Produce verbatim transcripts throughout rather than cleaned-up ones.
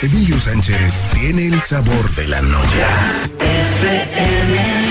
Emilio Sánchez tiene el sabor de la noche. F M.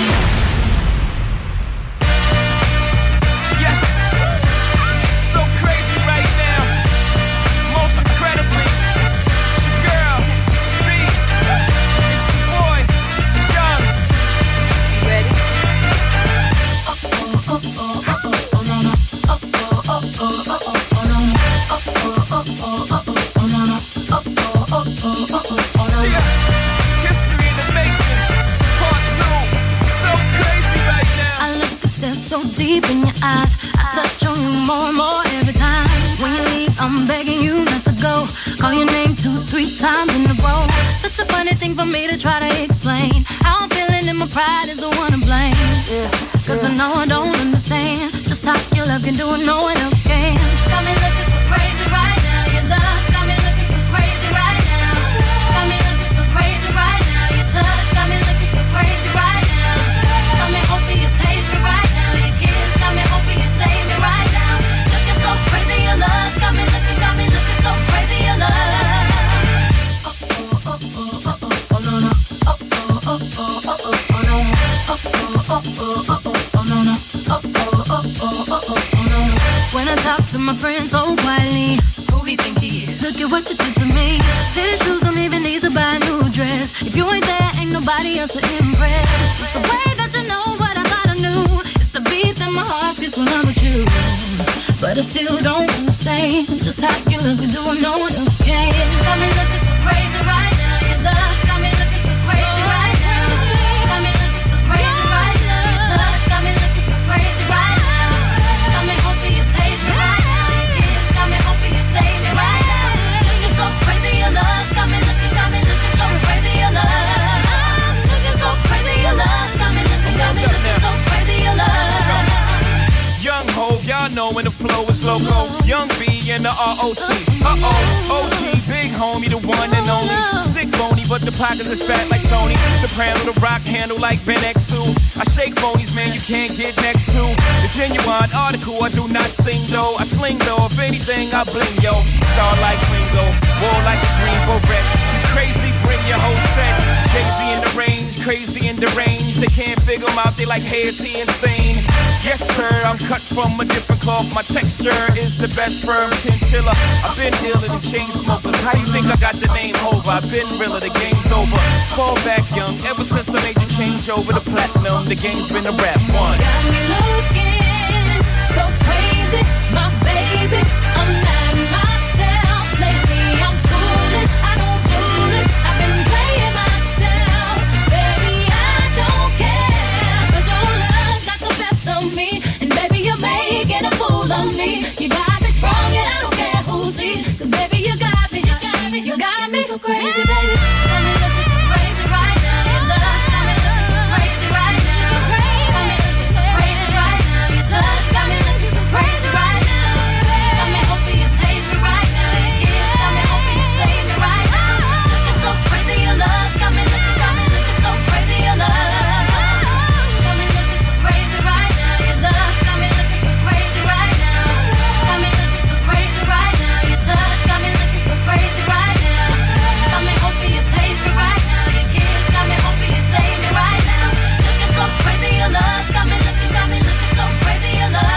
So deep in your eyes, I touch on you more and more every time. When you leave, I'm begging you not to go. Call your name two, three times in a row. Such a funny thing for me to try to explain. How I'm feeling and my pride is the one to blame. Yeah. Cause I know I don't understand just how your love can do it, no one else can. Got me looking so crazy right now. Your love got me looking so crazy right now. Got me looking so crazy right now. Your touch got me looking so crazy right now. Got me hoping you page me right now. Got me hoping you save me right now. Looking so crazy, your love got me looking, got me looking so crazy, your love. Oh oh oh oh oh oh no no. Oh oh oh oh oh oh no no. Oh oh oh oh oh oh no no. Oh oh oh oh oh oh no no. When I talk to my friends so quietly, who we think he is? Look at what you did to me. Fitted shoes don't even need to buy a new dress. If you ain't there, ain't nobody else to impress. It's the way that you know what I thought I knew. The beat that my heart gets when I'm with you. But I still don't understand just how you look and do what no one else can. Got me looking so crazy right now. Your love's got me looking so crazy right now. Got me looking so crazy right now. Your touch got me looking so crazy right now. Got me hoping you page me right now. Your kiss got me hoping you save me right now. Looking so crazy, your love's got me looking, got me looking so crazy, your love. Looking so crazy, your love's got me looking, got me looking so crazy, your love. Young Hov, y'all know when the flow is loco. Young B and the R O C. Uh-oh, O G, big homie, the one and only. Stick bony, but the pockets is fat like Tony. Soprano, the rock handle like Ben X two. I shake bonies, man, you can't get next to. The genuine article, I do not sing though. I sling though, if anything, I bling, yo. Star like Ringo, war like the Greensboro wreck. Crazy, bring your whole set. Jay-Z in the range, crazy in the range. They can't figure him out, they like, hey, is he insane? Yes, sir, I'm cut from a different cloth. My texture is the best firm chinchilla. I've been dealing with chain smokers. How you think I got the name Hov? I've been realer, the game's over. Fall back young, ever since I made the change over to platinum, the game's been a rap one. Got me looking so crazy, my baby. I'm not myself lately. I'm foolish, I don't do this. I've been playing myself, baby. I don't care, 'cause your love got the best of me, and baby you're making a fool of me. You got me strong and I don't care who sees, 'cause baby you got me, you got me, you got me so crazy, baby. Got me looking so crazy right now. Your love got me looking so crazy right now. Got me looking so crazy right now. Your touch got me looking so crazy right now. Got me hoping you page me right now. Your kiss got me hoping you save me right now. Looking so crazy, your love got me looking, got me looking so crazy, your love. Got me looking so crazy right now. Your love got me looking so crazy right now. Got me looking so crazy right now. Your touch got me looking so crazy right now. Got me hoping you page me right now. Your kiss got me hoping you save me right now. Looking so crazy, your love got me looking, got me looking so crazy, your love.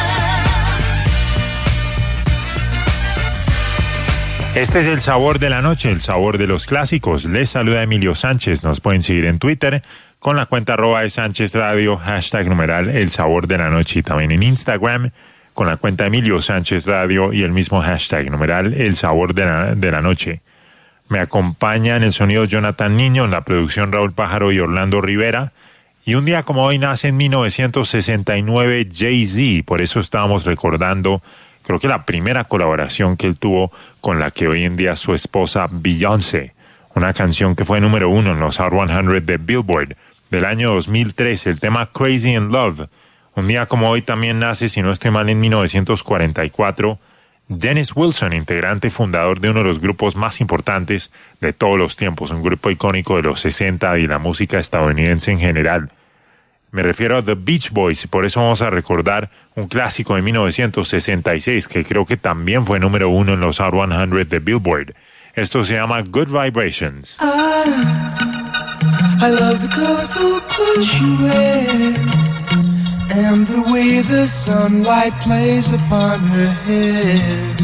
Este es el sabor de la noche, el sabor de los clásicos. Les saluda Emilio Sánchez. Nos pueden seguir en Twitter con la cuenta arroba de Sánchez Radio, hashtag numeral el sabor de la noche, y también en Instagram con la cuenta Emilio Sánchez Radio y el mismo hashtag numeral el sabor de la, de la noche. Me acompaña en el sonido Jonathan Niño, en la producción Raúl Pájaro y Orlando Rivera. Y un día como hoy nace en mil novecientos sesenta y nueve Jay-Z, por eso estábamos recordando, creo que la primera colaboración que él tuvo con la que hoy en día es su esposa Beyoncé, una canción que fue número uno en los Hot cien de Billboard del año dos mil trece, el tema Crazy in Love. Un día como hoy también nace, si no estoy mal, en mil novecientos cuarenta y cuatro, Dennis Wilson, integrante y fundador de uno de los grupos más importantes de todos los tiempos, un grupo icónico de los sesenta y la música estadounidense en general. Me refiero a The Beach Boys, y por eso vamos a recordar un clásico de mil novecientos sesenta y seis, que creo que también fue número uno en los Hot cien de Billboard. Esto se llama Good Vibrations. I, I love the colorful clothes she wears and the way the sunlight plays upon her hair.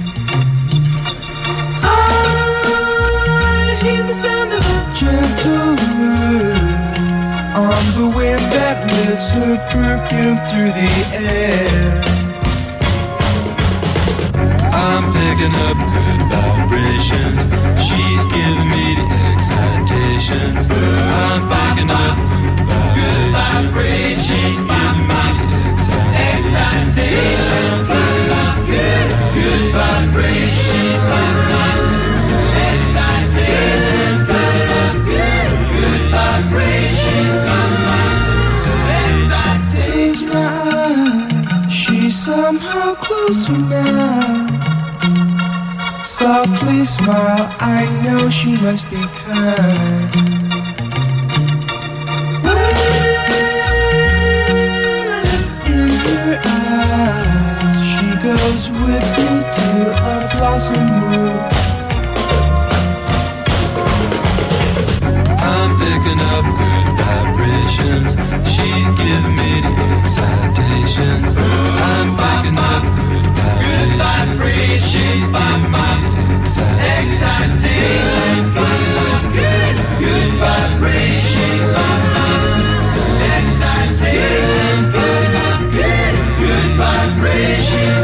I hear the sound of a gentle word on the wind that lifts her perfume through the air. I'm picking up good vibrations. She's giving me the excitations. I'm picking up good vibrations. She's giving me the excitations. Good, good vibrations. She's giving me the excitations. Good, good vibrations. Close my eyes, she's somehow closer now. Softly smile, I know she must be kind. In her eyes, she goes with me to a blossom room. I'm picking up good vibrations. She's giving me the excitations. I'm picking up good vibrations. She's giving me the excitations. Good, good vibrations. Excitations. Good, good, good vibrations.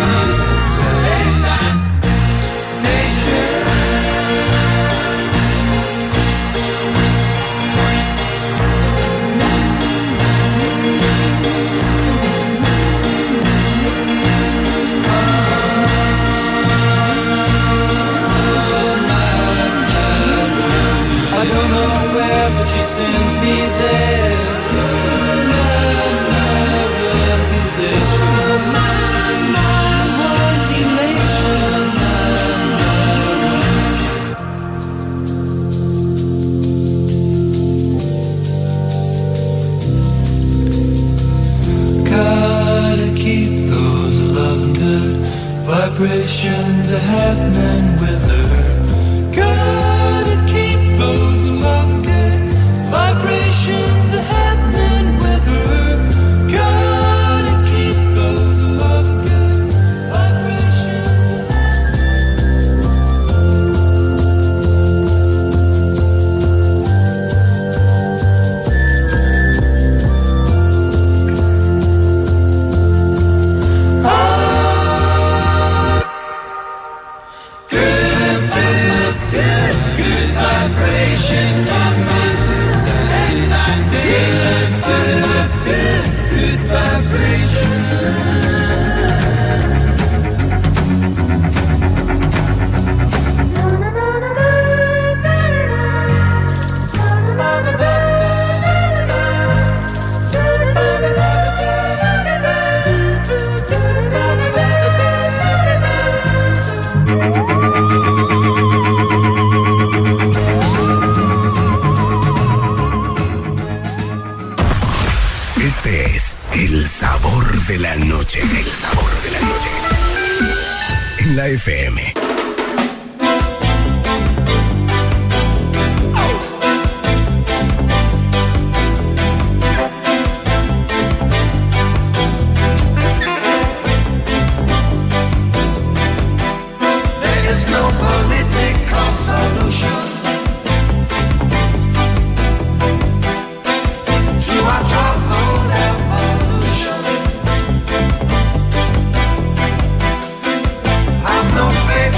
I don't know where, but she sends me there. Gotta keep those loving good vibrations are happening with her. Gotta keep those loving good vibrations are happening with her. Gotta keep those loving good vibrations. Ah, good, good, good, good vibrations. Excitation, good, good, good vibrations. Este es el sabor de la noche. El sabor de la noche. En la F M. There is no political solution to our troubled evolution. Have no faith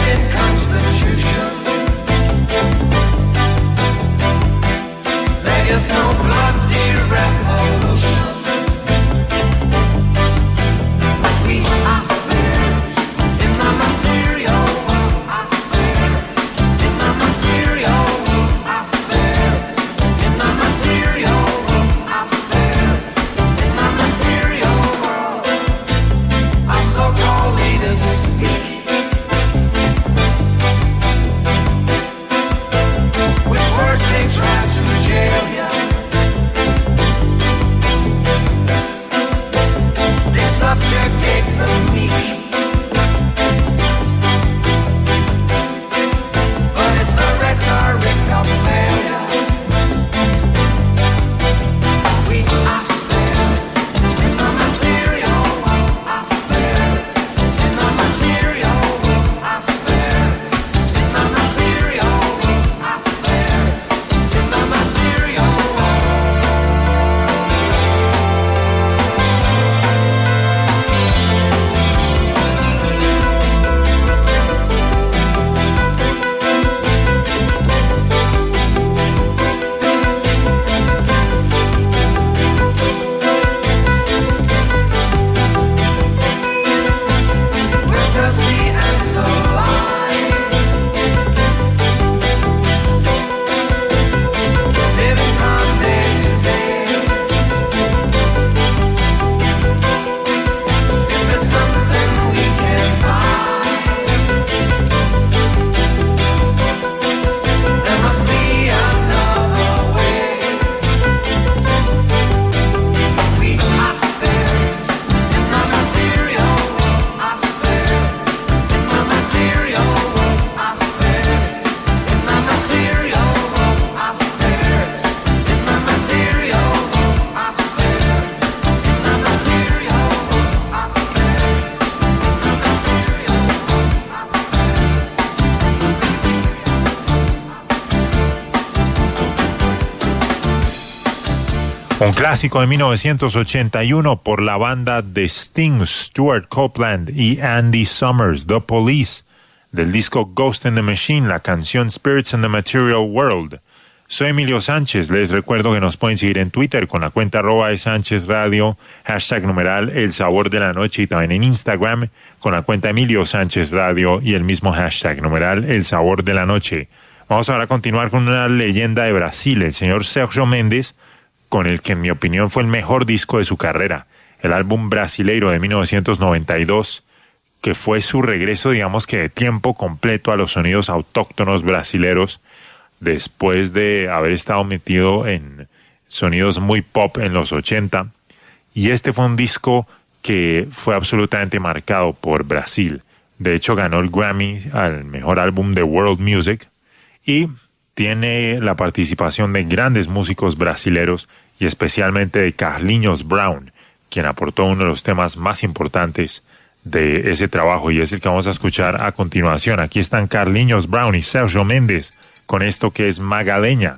Un clásico de mil novecientos ochenta y uno por la banda de Sting, Stuart Copeland y Andy Summers, The Police, del disco Ghost in the Machine, la canción Spirits in the Material World. Soy Emilio Sánchez, les recuerdo que nos pueden seguir en Twitter con la cuenta arroba de Sánchez Radio, hashtag numeral El Sabor de la Noche, y también en Instagram con la cuenta Emilio Sánchez Radio y el mismo hashtag numeral El Sabor de la Noche. Vamos ahora a continuar con una leyenda de Brasil, el señor Sérgio Mendes, con el que en mi opinión fue el mejor disco de su carrera, el álbum Brasileiro de mil novecientos noventa y dos, que fue su regreso, digamos que de tiempo completo a los sonidos autóctonos brasileros, después de haber estado metido en sonidos muy pop en los ochenta, y este fue un disco que fue absolutamente marcado por Brasil. De hecho, ganó el Grammy al mejor álbum de World Music, y tiene la participación de grandes músicos brasileros y especialmente de Carlinhos Brown, quien aportó uno de los temas más importantes de ese trabajo, y es el que vamos a escuchar a continuación. Aquí están Carlinhos Brown y Sérgio Mendes con esto que es Magaleña.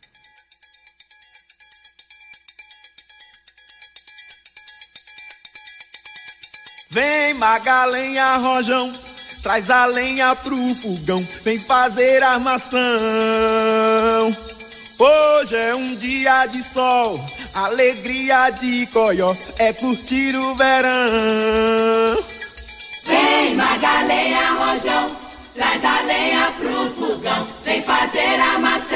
Vem Magalenha, Rojão, traz a lenha pro fogão, vem fazer armação. Hoje é um dia de sol, alegria de coió, é curtir o verão. Vem Magalenha, Rojão, traz a lenha pro fogão, vem fazer armação.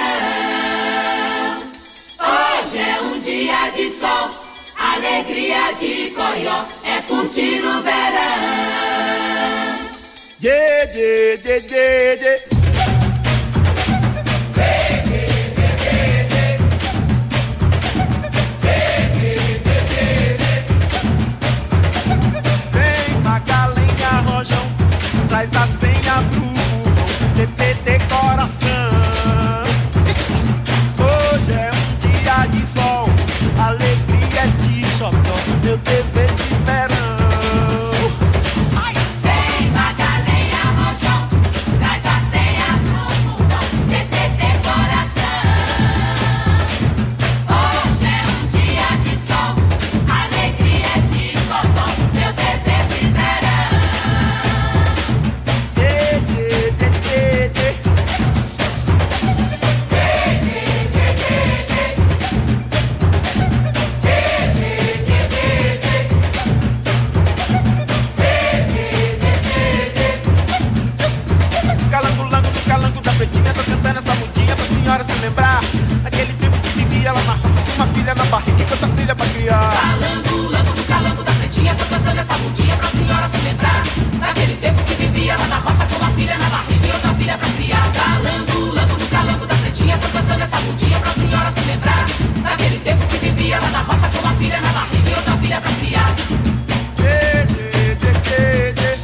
Hoje é um dia de sol, alegria de coió, é curtir o verão. Yeah, yeah, yeah, yeah, yeah. Traz a senha pro T T T coração. Hoje é um dia de sol, alegria de xodó, meu T V de verão. Vem Magalenha, Rojão, traz a senha pro mundão, T T T coração. Hoje é um dia de sol, alegria de xodó, meu T V de verão. Tô cantando essa mudinha pra senhora se lembrar daquele tempo que vivia lá na roça com uma filha na barriga e outra filha pra criar. Calango, lango do calango da pretinha, tô cantando essa mudinha pra senhora se lembrar daquele tempo que vivia lá na roça com uma filha na barriga e outra filha pra criar. Calango, lango do calango da pretinha, tô cantando essa mudinha pra senhora se lembrar daquele tempo que vivia lá na roça com uma filha na barriga e outra filha pra criar. Yeah, yeah, yeah, yeah.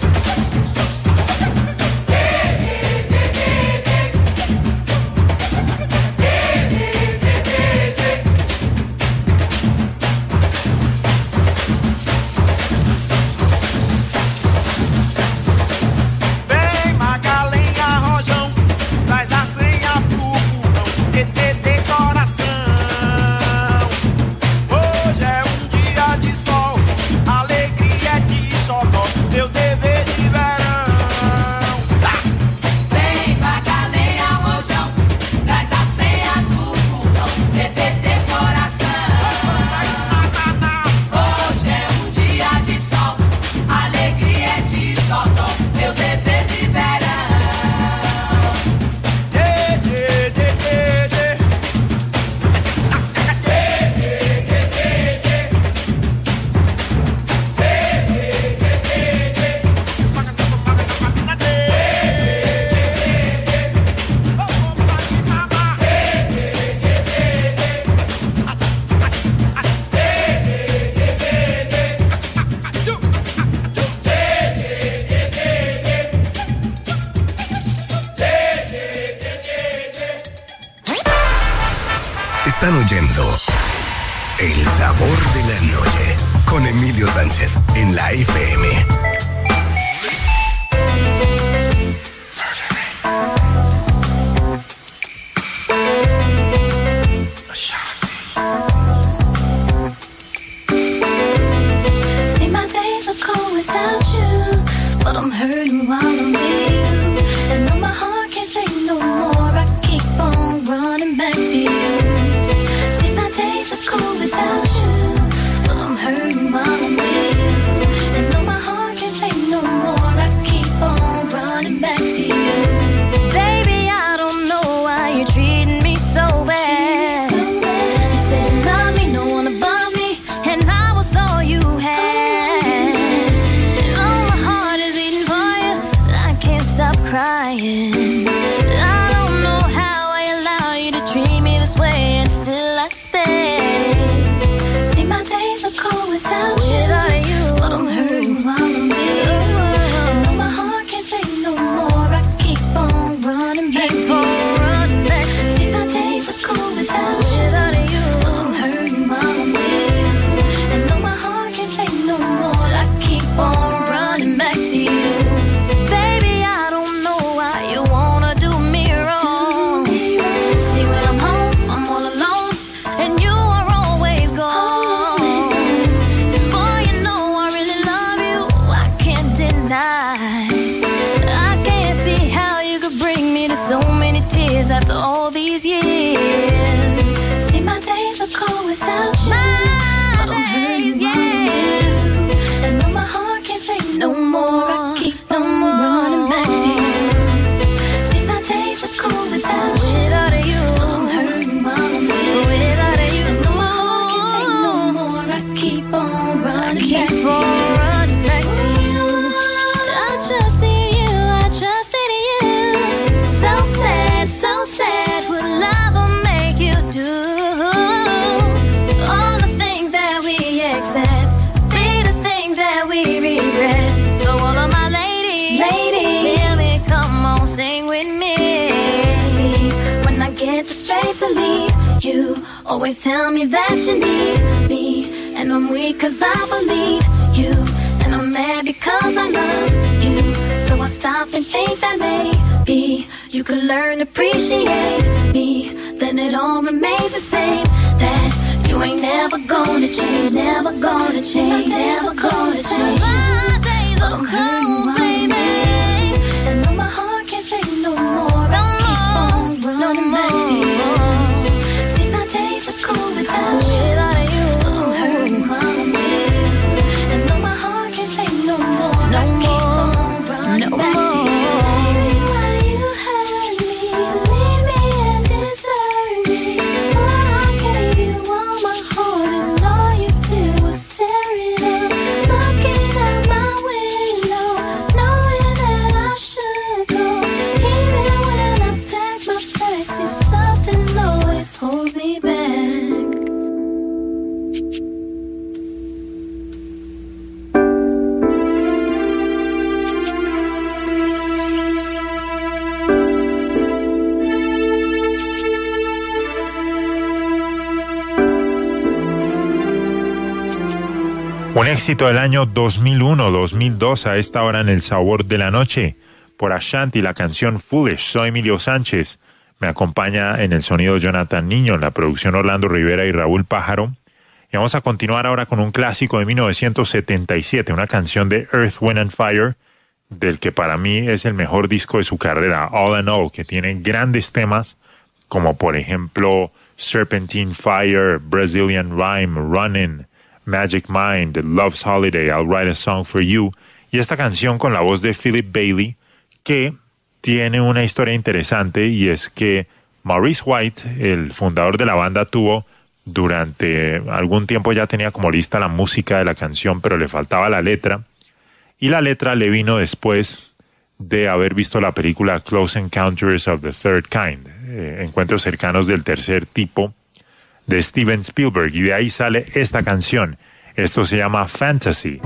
Están oyendo El Sabor de la Noche con Emilio Sánchez en la F M. all these years. See, my days are cold without you. My but days, yeah. And though my heart can't take no more, I keep on running back to you. See, my days are cold without you. Without you, I'm hurting while I'm here. Without you, and though my heart can't take no more, I keep on running I back keep to on you. Running back to you. I trust in you, I trust in you. So sad, so sad, what love will make you do. All the things that we accept, be the things that we regret. So all of my ladies, ladies, hear me, come on, sing with me. See, when I get the strength to leave, you always tell me that you need me. And I'm weak cause I believe you, and I'm mad because I love you. So I stop and think that maybe you could learn to appreciate me. Then it all remains the same, that you ain't never gonna change, never gonna change, never gonna change. My days are cold, baby, and though my heart can't take no more, I keep on running back to you. See, my days are cold without you. I'm hurting while I'm here, and though my heart can't take no more, I keep on running back to you. Why you hurt me, leave me and desert me? Why I gave you all my heart and all you did was tear it up. Looking out my window, knowing that I should go. Even when I pack my bags, see something always holds me back. Un éxito del año dos mil uno dos mil dos a esta hora en El Sabor de la Noche. Por Ashanti, la canción Foolish. Soy Emilio Sánchez. Me acompaña en el sonido Jonathan Niño, en la producción Orlando Rivera y Raúl Pájaro. Y vamos a continuar ahora con un clásico de mil novecientos setenta y siete, una canción de Earth, Wind and Fire, del que para mí es el mejor disco de su carrera, All in All, que tiene grandes temas, como por ejemplo Serpentine Fire, Brazilian Rhyme, Runnin', Magic Mind, Love's Holiday, I'll Write a Song for You, y esta canción con la voz de Philip Bailey, que tiene una historia interesante, y es que Maurice White, el fundador de la banda, tuvo durante algún tiempo, ya tenía como lista la música de la canción, pero le faltaba la letra, y la letra le vino después de haber visto la película Close Encounters of the Third Kind, eh, Encuentros cercanos del tercer tipo, de Steven Spielberg, y de ahí sale esta canción. Esto se llama Fantasy.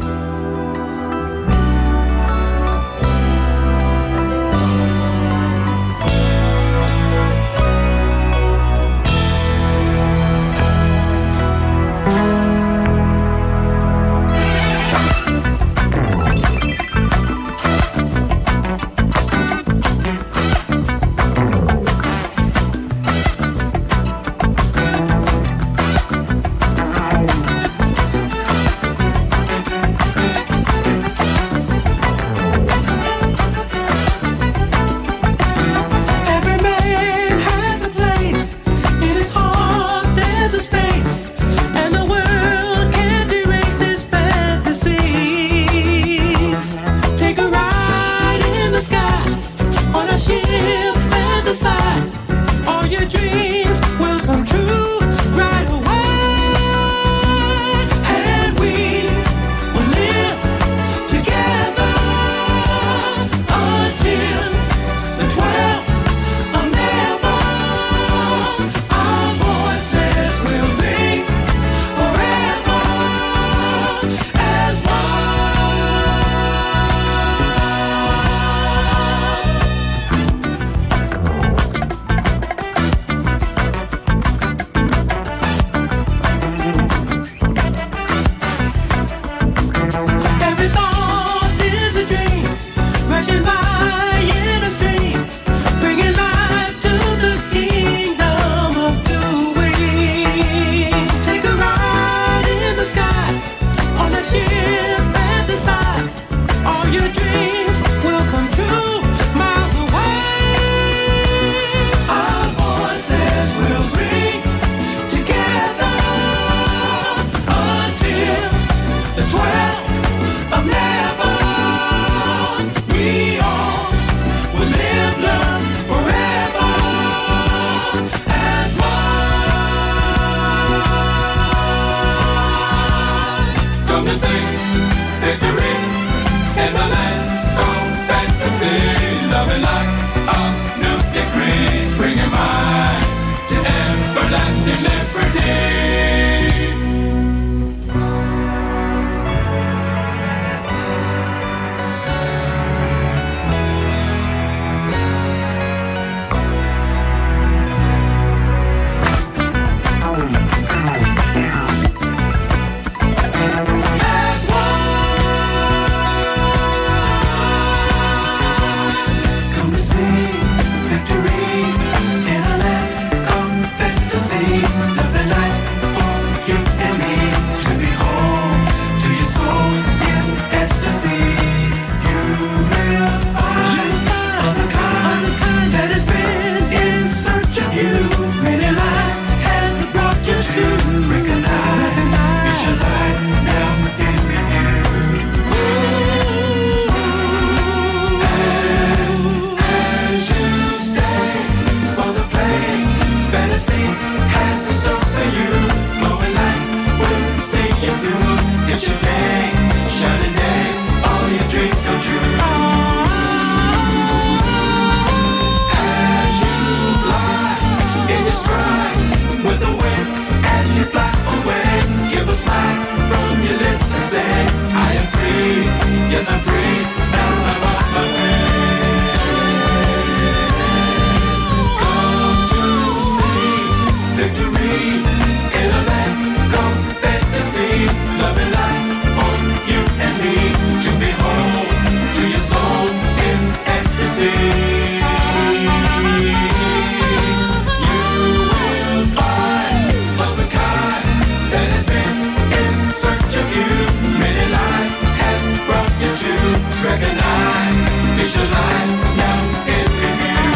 Tennessee has in store for you. Glowing light will see you through. It's your day, shining day, all your dreams come true. As you fly in your stride, with the wind as you fly away, give a smile from your lips and say, I am free, yes I'm free, now I'm on my way. Come to see victory in a land called fantasy. Love and light on you and me. To behold, to your soul is ecstasy. You will find of a kind that has been in search of you. Many lives has brought you to recognize. It's your life now in review.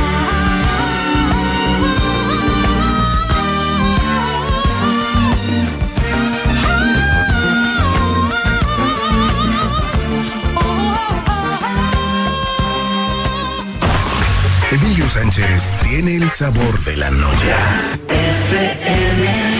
Emilio Sánchez tiene el sabor de la noche. F M.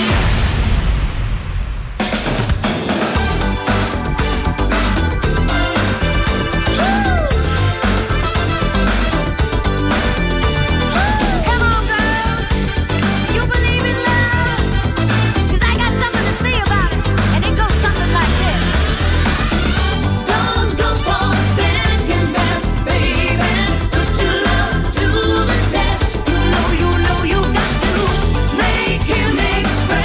Make him express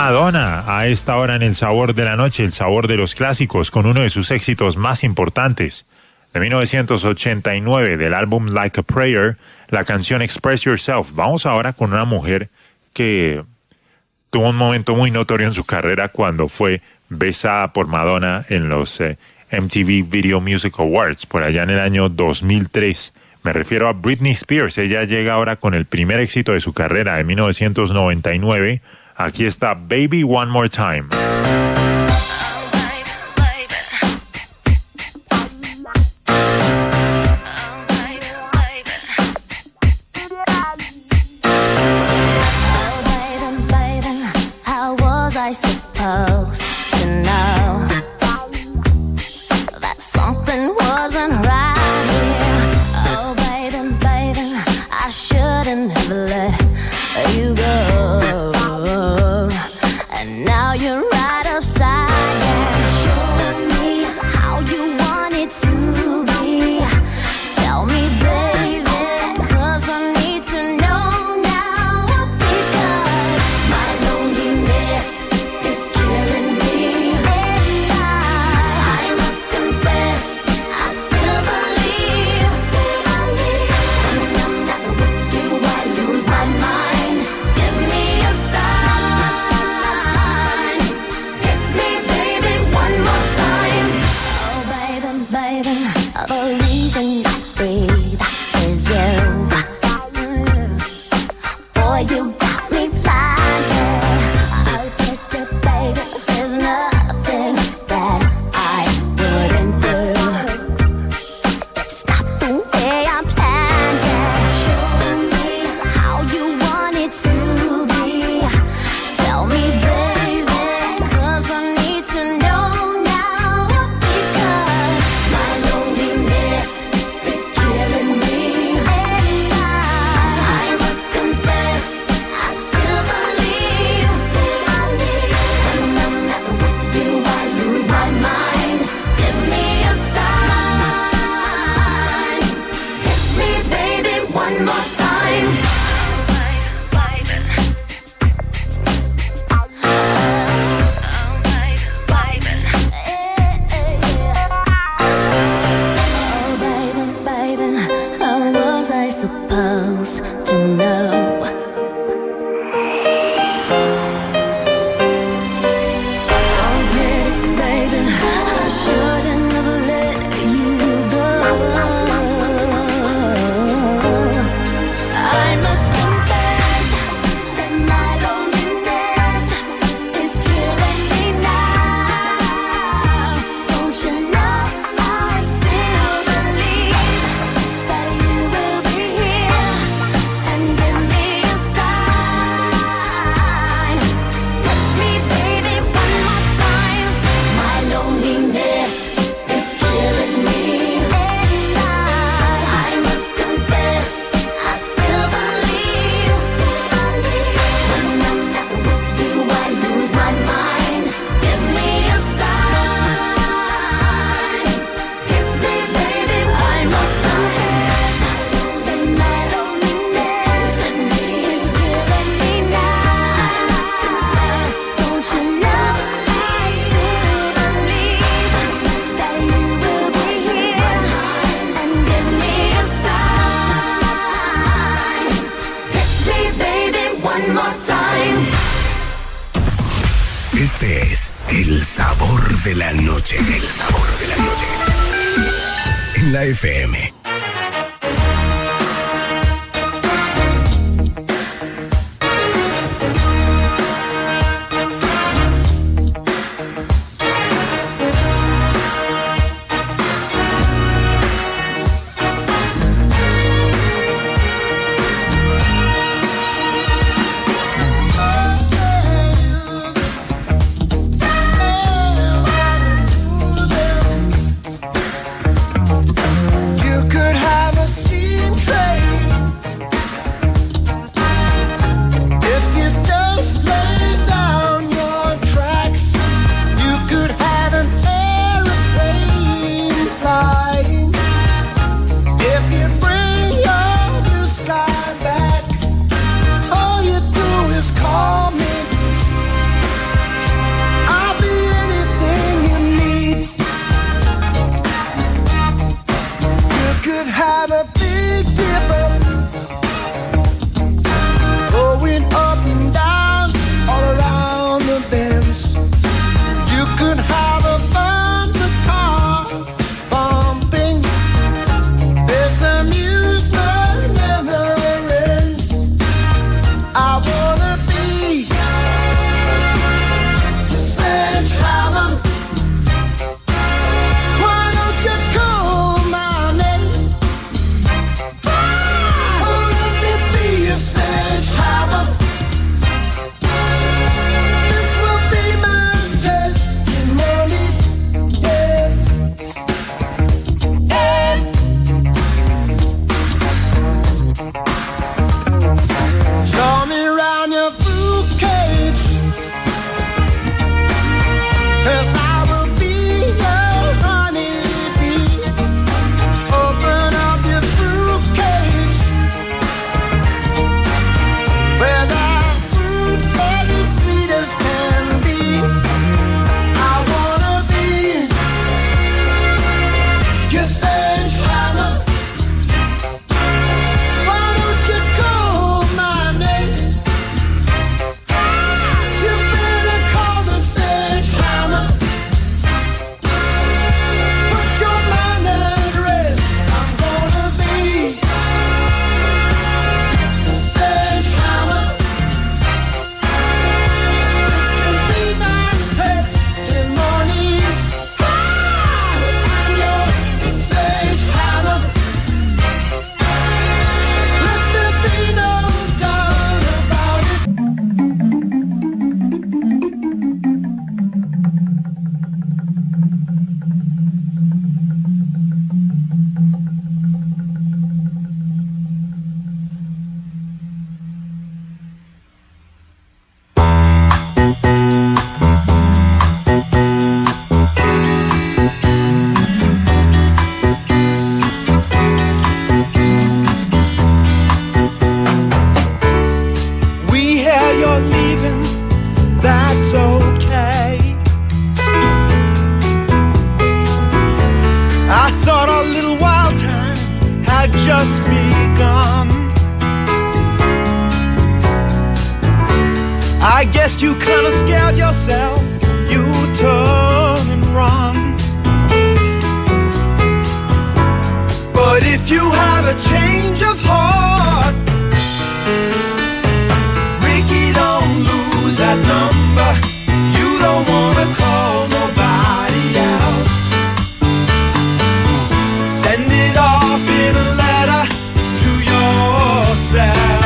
Madonna a esta hora en El Sabor de la Noche, el sabor de los clásicos, con uno de sus éxitos más importantes. De mil novecientos ochenta y nueve, del álbum Like a Prayer, la canción Express Yourself. Vamos ahora con una mujer que tuvo un momento muy notorio en su carrera cuando fue besada por Madonna en los eh, M T V Video Music Awards, por allá en el año dos mil tres. Me refiero a Britney Spears. Ella llega ahora con el primer éxito de su carrera de mil novecientos noventa y nueve. Aquí está Baby One More Time. Este es El Sabor de la Noche. El Sabor de la Noche. En la F M. You I guess you kinda scared yourself. You turn and run. But if you have a change of heart, Ricky, don't lose that number. You don't wanna call nobody else. Send it off in a letter to yourself.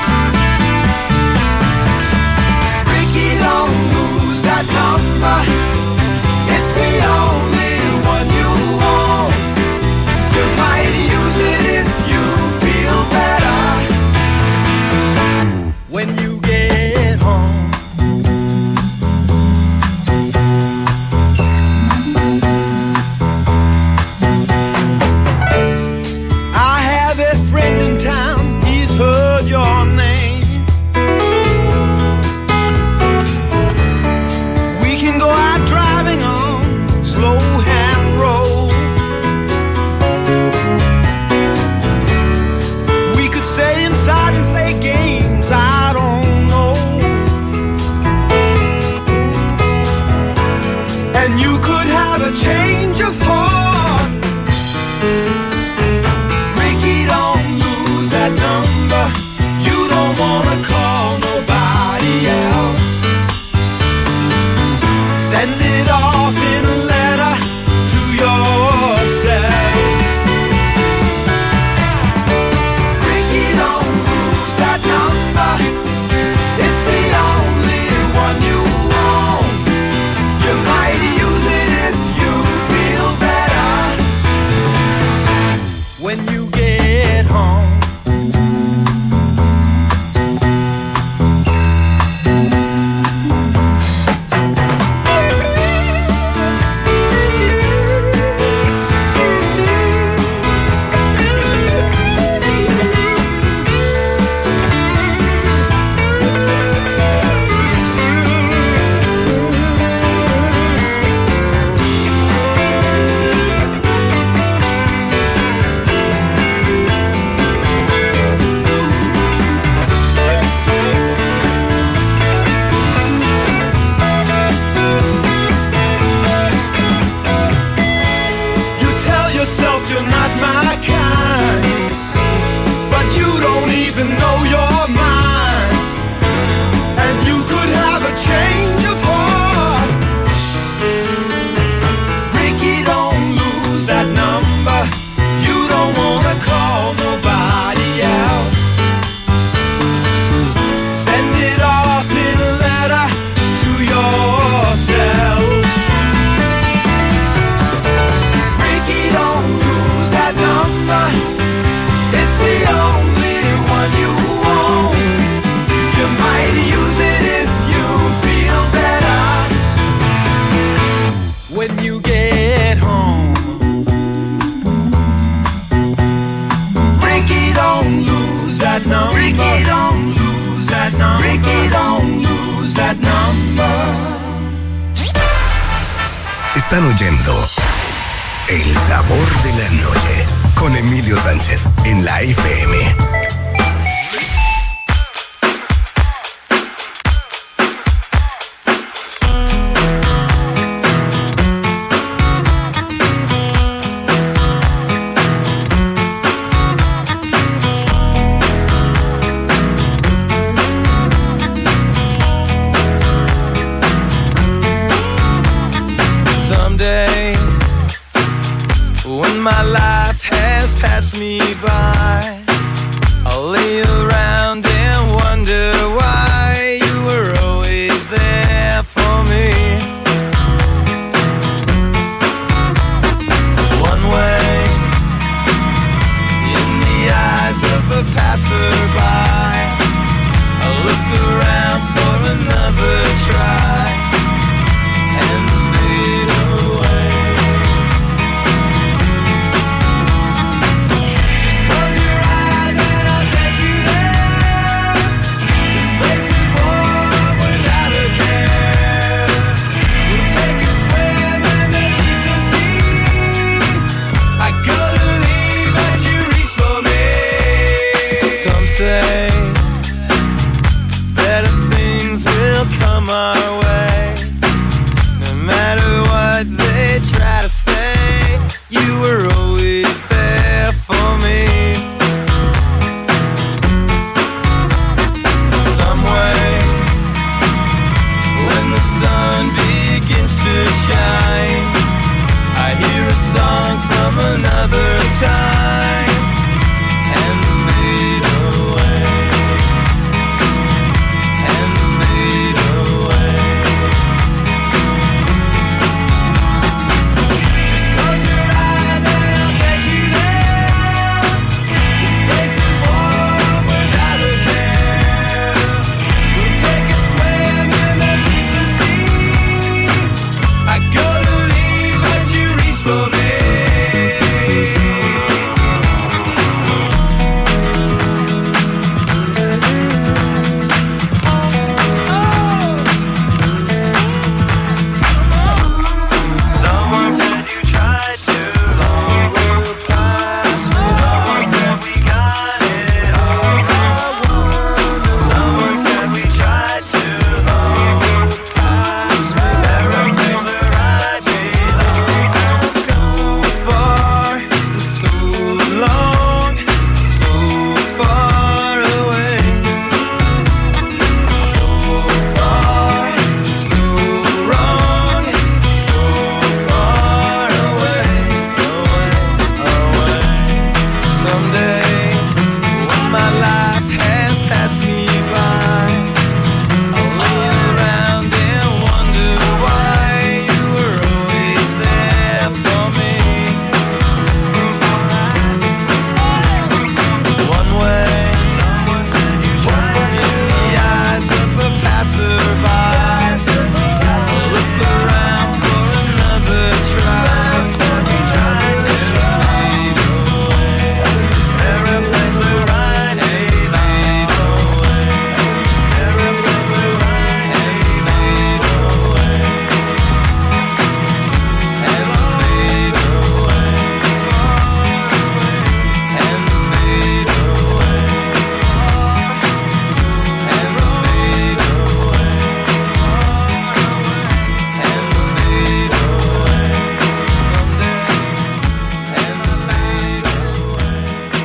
Ricky, don't lose that number. It's the only one you want. You might use it if you feel better. When you get home, I have a friend in town, he's heard your name. We can go out driving on slow hand road. We could stay inside and play games, I don't know. And you could have a change of heart. Ricky, don't lose that number. You don't wanna call nobody else. Send it off in a letter to yourself. Ricky, don't lose that number. It's the only one you want. You might use it if you feel better. When you get home, you tell yourself you're not my kind, but you don't even know your mind. And you could have a change of heart. Ricky, don't lose that number. You don't wanna call nobody else. Send it off in a letter to yourself. Ricky, don't lose that number. It's the only one you want. You might use it if you feel better. When you get home, Ricky, don't lose that number. Ricky, don't lose that number. Ricky, don't lose that number. Están oyendo El Sabor de la Noche con Emilio Sánchez en la F M. Someday, when my life has passed me by, I'll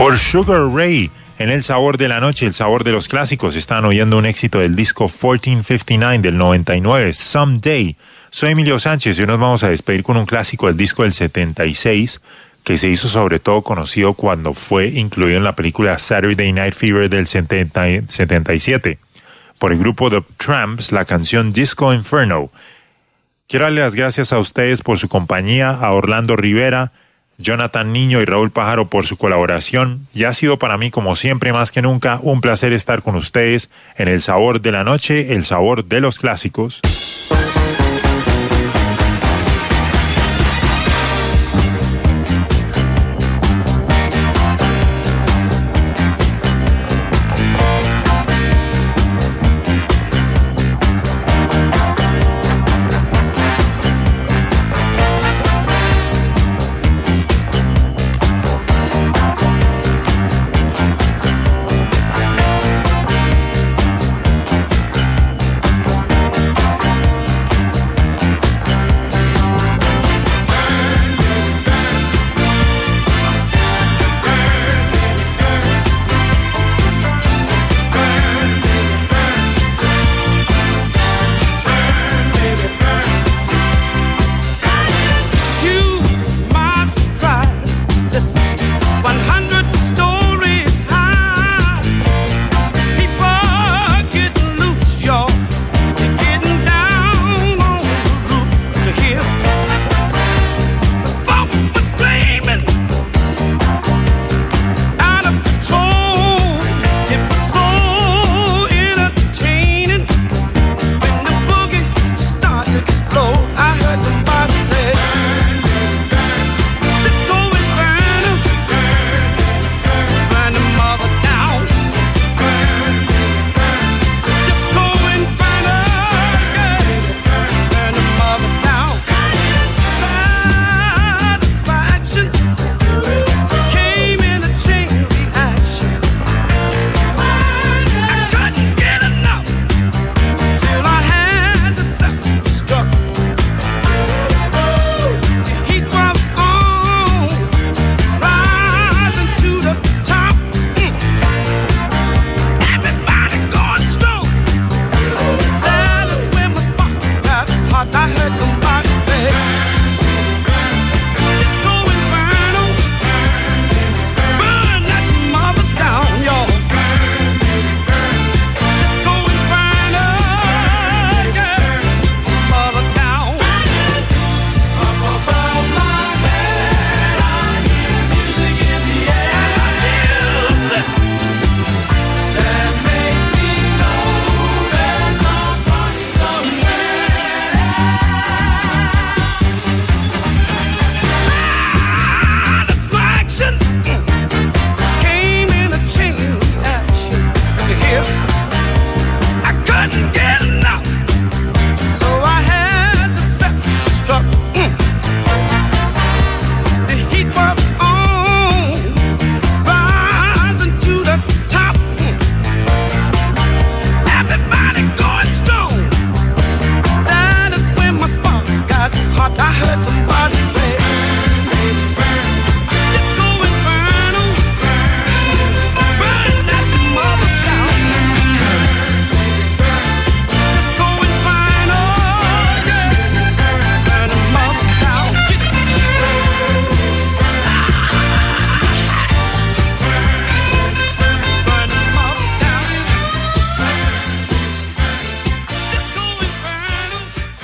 por Sugar Ray. En El Sabor de la Noche, el sabor de los clásicos, están oyendo un éxito del disco catorce cincuenta y nueve del noventa y nueve, Someday. Soy Emilio Sánchez y hoy nos vamos a despedir con un clásico del disco del setenta y seis, que se hizo sobre todo conocido cuando fue incluido en la película Saturday Night Fever del setenta y siete. Por el grupo The Tramps, la canción Disco Inferno. Quiero darle las gracias a ustedes por su compañía, a Orlando Rivera, Jonathan Niño y Raúl Pájaro por su colaboración, y ha sido para mí, como siempre, más que nunca, un placer estar con ustedes en El Sabor de la Noche, el sabor de los clásicos.